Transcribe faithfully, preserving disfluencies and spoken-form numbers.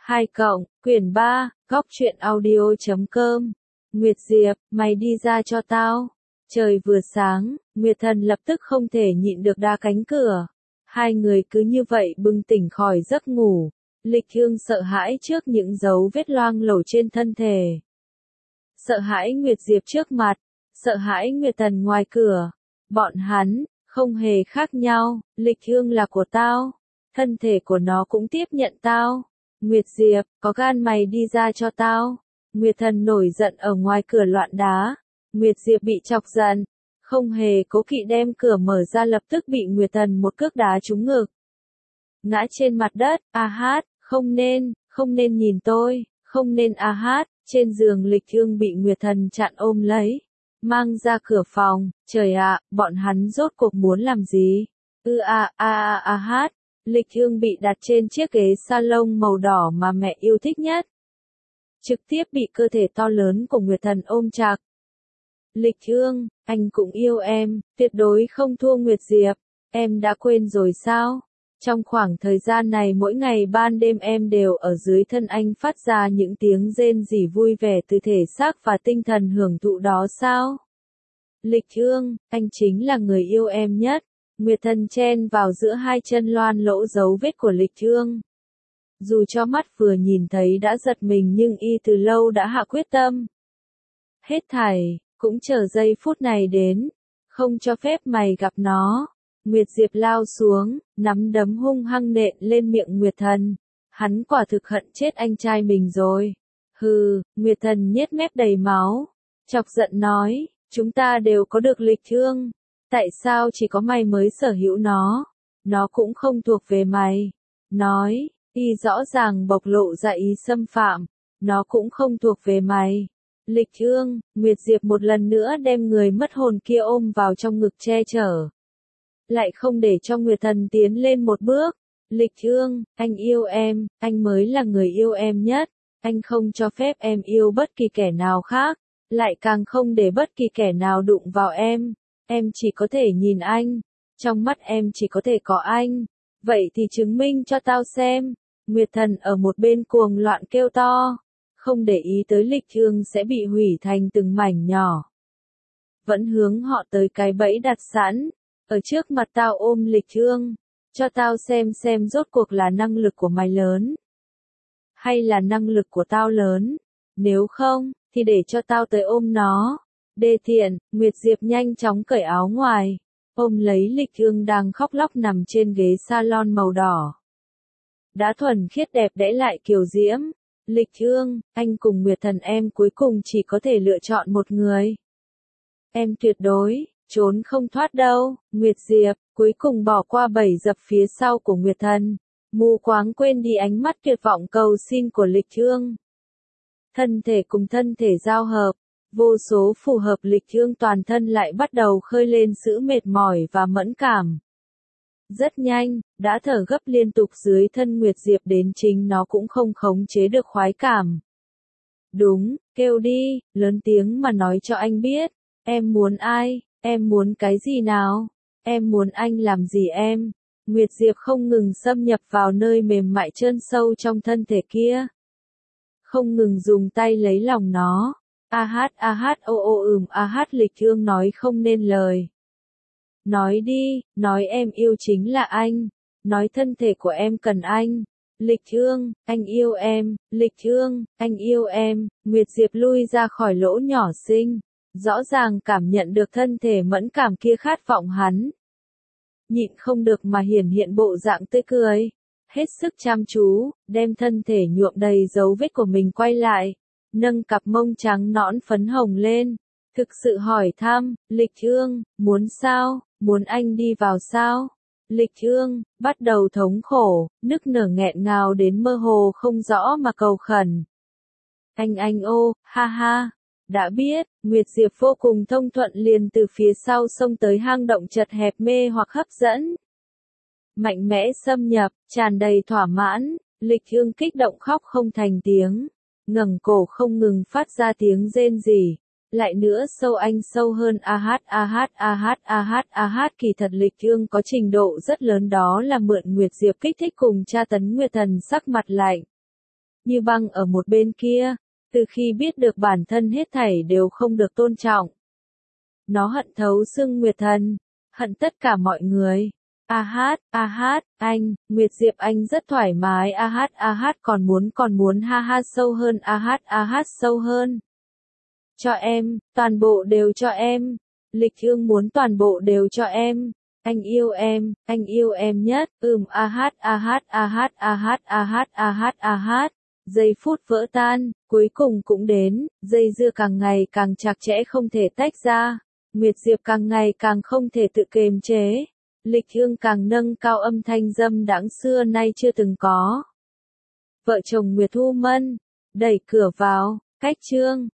hai cộng, quyển ba, góc truyện audio chấm com. Nguyệt Diệp, mày đi ra cho tao. Trời vừa sáng, Nguyệt Thần lập tức không thể nhịn được đá cánh cửa. Hai người cứ như vậy bừng tỉnh khỏi giấc ngủ. Lịch Hương sợ hãi trước những dấu vết loang lổ trên thân thể. Sợ hãi Nguyệt Diệp trước mặt, sợ hãi Nguyệt Thần ngoài cửa. Bọn hắn, không hề khác nhau, Lịch Hương là của tao. Thân thể của nó cũng tiếp nhận tao. Nguyệt Diệp, có gan mày đi ra cho tao. Nguyệt Thần nổi giận ở ngoài cửa loạn đá. Nguyệt Diệp bị chọc giận, không hề cố kỵ đem cửa mở ra, lập tức bị Nguyệt Thần một cước đá trúng ngực. Ngã trên mặt đất, a hát, không nên, không nên nhìn tôi, không nên a hát, trên giường Lịch Hương bị Nguyệt Thần chặn ôm lấy, mang ra cửa phòng, trời ạ, bọn hắn rốt cuộc muốn làm gì? Ư a a a a hát, Lịch Hương bị đặt trên chiếc ghế salon màu đỏ mà mẹ yêu thích nhất. Trực tiếp bị cơ thể to lớn của Nguyệt Thần ôm chặt. Lịch Hương, anh cũng yêu em, tuyệt đối không thua Nguyệt Diệp, em đã quên rồi sao? Trong khoảng thời gian này mỗi ngày ban đêm em đều ở dưới thân anh phát ra những tiếng rên rỉ vui vẻ từ thể xác và tinh thần hưởng thụ đó sao? Lịch Hương, anh chính là người yêu em nhất. Nguyệt Thần chen vào giữa hai chân loan lỗ dấu vết của Lịch Hương. Dù cho mắt vừa nhìn thấy đã giật mình nhưng y từ lâu đã hạ quyết tâm. Hết thảy, cũng chờ giây phút này đến, không cho phép mày gặp nó. Nguyệt Diệp lao xuống, nắm đấm hung hăng nện lên miệng Nguyệt Thần. Hắn quả thực hận chết anh trai mình rồi. Hừ, Nguyệt Thần nhếch mép đầy máu, chọc giận nói, chúng ta đều có được Lịch Hương. Tại sao chỉ có mày mới sở hữu nó? Nó cũng không thuộc về mày. Nói, y rõ ràng bộc lộ ra ý xâm phạm. Nó cũng không thuộc về mày. Lịch Hương, Nguyệt Diệp một lần nữa đem người mất hồn kia ôm vào trong ngực che chở. Lại không để cho Nguyệt Thần tiến lên một bước. Lịch Hương, anh yêu em, anh mới là người yêu em nhất. Anh không cho phép em yêu bất kỳ kẻ nào khác. Lại càng không để bất kỳ kẻ nào đụng vào em. Em chỉ có thể nhìn anh. Trong mắt em chỉ có thể có anh. Vậy thì chứng minh cho tao xem. Nguyệt Thần ở một bên cuồng loạn kêu to. Không để ý tới Lịch Hương sẽ bị hủy thành từng mảnh nhỏ. Vẫn hướng họ tới cái bẫy đặt sẵn. Ở trước mặt tao ôm Lịch Hương. Cho tao xem xem rốt cuộc là năng lực của mày lớn. Hay là năng lực của tao lớn. Nếu không, thì để cho tao tới ôm nó. Đê tiện, Nguyệt Diệp nhanh chóng cởi áo ngoài. Ôm lấy Lịch Hương đang khóc lóc nằm trên ghế salon màu đỏ. Đã thuần khiết đẹp đẽ lại kiều diễm. Lịch Hương, anh cùng Nguyệt Thần em cuối cùng chỉ có thể lựa chọn một người. Em tuyệt đối, trốn không thoát đâu. Nguyệt Diệp, cuối cùng bỏ qua bẫy dập phía sau của Nguyệt Thần. Mù quáng quên đi ánh mắt tuyệt vọng cầu xin của Lịch Hương. Thân thể cùng thân thể giao hợp. Vô số phù hợp Lịch Hương toàn thân lại bắt đầu khơi lên sự mệt mỏi và mẫn cảm. Rất nhanh, đã thở gấp liên tục dưới thân Nguyệt Diệp đến chính nó cũng không khống chế được khoái cảm. Đúng, kêu đi, lớn tiếng mà nói cho anh biết. Em muốn ai, em muốn cái gì nào, em muốn anh làm gì em. Nguyệt Diệp không ngừng xâm nhập vào nơi mềm mại trơn sâu trong thân thể kia. Không ngừng dùng tay lấy lòng nó. A hát a hát ô ô ừm a hát Lịch Hương nói không nên lời. Nói đi, nói em yêu chính là anh. Nói thân thể của em cần anh. Lịch Hương, anh yêu em. Lịch Hương, anh yêu em. Nguyệt Diệp lui ra khỏi lỗ nhỏ xinh. Rõ ràng cảm nhận được thân thể mẫn cảm kia khát vọng hắn. Nhịn không được mà hiển hiện bộ dạng tươi cười. Hết sức chăm chú, đem thân thể nhuộm đầy dấu vết của mình quay lại. Nâng cặp mông trắng nõn phấn hồng lên. Thực sự hỏi thăm, Lịch Hương, muốn sao, muốn anh đi vào sao? Lịch Hương, bắt đầu thống khổ, nức nở nghẹn ngào đến mơ hồ không rõ mà cầu khẩn. Anh anh ô, ha ha. Đã biết, Nguyệt Diệp vô cùng thông thuận liền từ phía sau xông tới hang động chật hẹp mê hoặc hấp dẫn. Mạnh mẽ xâm nhập, tràn đầy thỏa mãn, Lịch Hương kích động khóc không thành tiếng. Ngẩng cổ không ngừng phát ra tiếng rên rỉ. Lại nữa sâu anh sâu hơn a hát a hát a hát a hát a hát kỳ thật Lịch Hương có trình độ rất lớn đó là mượn Nguyệt Diệp kích thích cùng tra tấn Nguyệt Thần sắc mặt lạnh. như băng ở một bên kia, từ khi biết được bản thân hết thảy đều không được tôn trọng. Nó hận thấu xương Nguyệt Thần, hận tất cả mọi người. A hát, a hát, anh, Nguyệt Diệp anh rất thoải mái, a hát, a hát còn muốn còn muốn ha ha sâu hơn, a hát, a hát sâu hơn. Cho em, toàn bộ đều cho em. Lịch Ương muốn toàn bộ đều cho em. Anh yêu em, anh yêu em nhất. Ừm a hát, a hát, a hát, a hát, a hát, a hát, a hát. Giây phút vỡ tan, cuối cùng cũng đến, dây dưa càng ngày càng chặt chẽ không thể tách ra. Nguyệt Diệp càng ngày càng không thể tự kiềm chế. Lịch Ương càng nâng cao âm thanh dâm đãng xưa nay chưa từng có. Vợ chồng Nguyệt Thu Mân, đẩy cửa vào, cách chương.